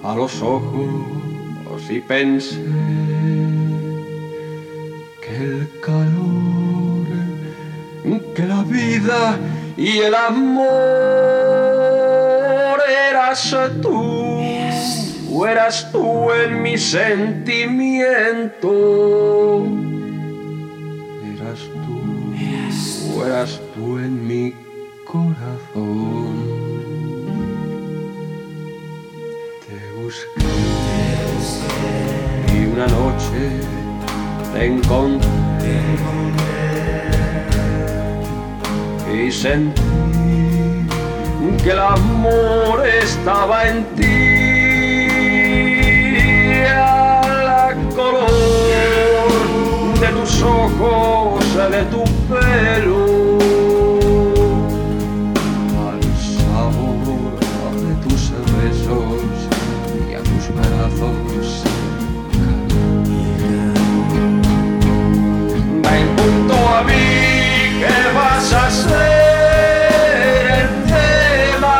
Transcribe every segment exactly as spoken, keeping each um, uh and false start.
a los ojos y pensé que el calor, que la vida y el amor eras tú, o eras tú en mi sentimiento, eras tú, o eras tú en mi corazón. Te busqué y una noche te encontré y sentí que el amor estaba en ti, al color de tus ojos, de tu pelo, al sabor de tus besos y a tus brazos. Ven junto a mí, que vas a ser el tema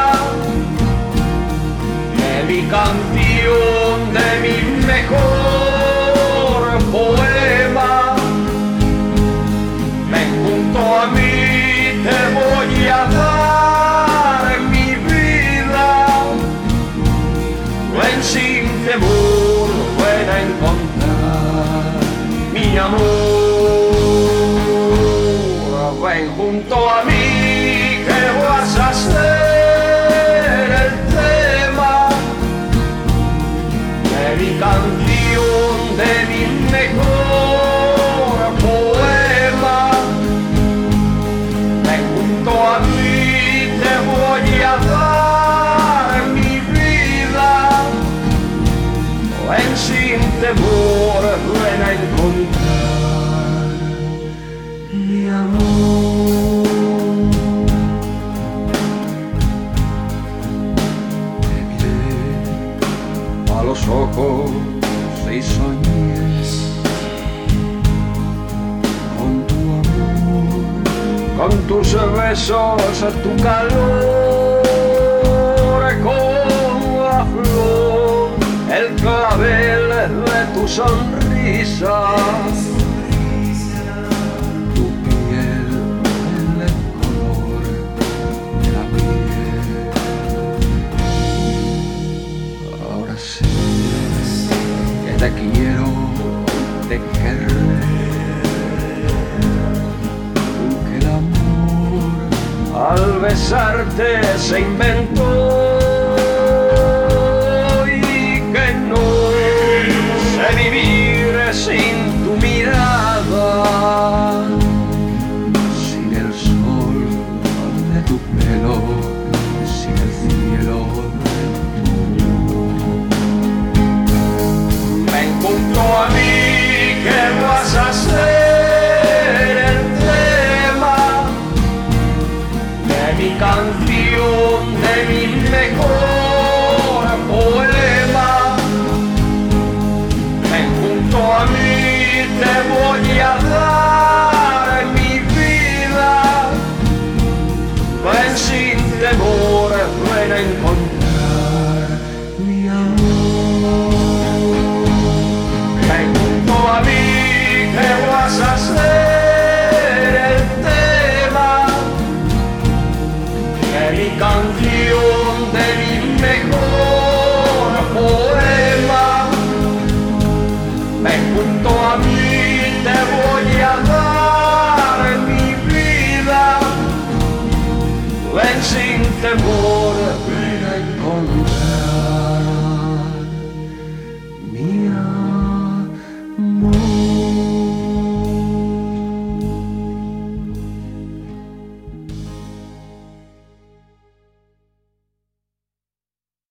de mi canción, de mi mejor poema. Ven junto a mí, te voy a dar mi vida. Ven sin temor, ven a encontrar mi amor. Ven junto a mí, que vas a ser el tema de mi canción, de mi mejor poema. Ven junto a mí, te voy a dar mi vida. Ven sin temor, ven a encontrar mi amor. Te miré a los ojos y soñé con tu amor, con tus besos, tu calor, con la flor, el clavel de tu sonrisa. Te quiero, te querré, que el amor al besarte se inventó y que no sé vivir sin tu mirada, sin el sol de tu pelo, sin el cielo. Junto a mí, que vas a ser el tema de mi canción, de mi mejor poema. Ven junto a mí, te voy a dar mi vida. Ven sin temor, ven a encontrar mi amor. Ven junto a mí, que vas a ser el tema de mi canción, de mi mejor poema. Ven junto a mí, te voy a dar mi vida. Ven sin temor, ven a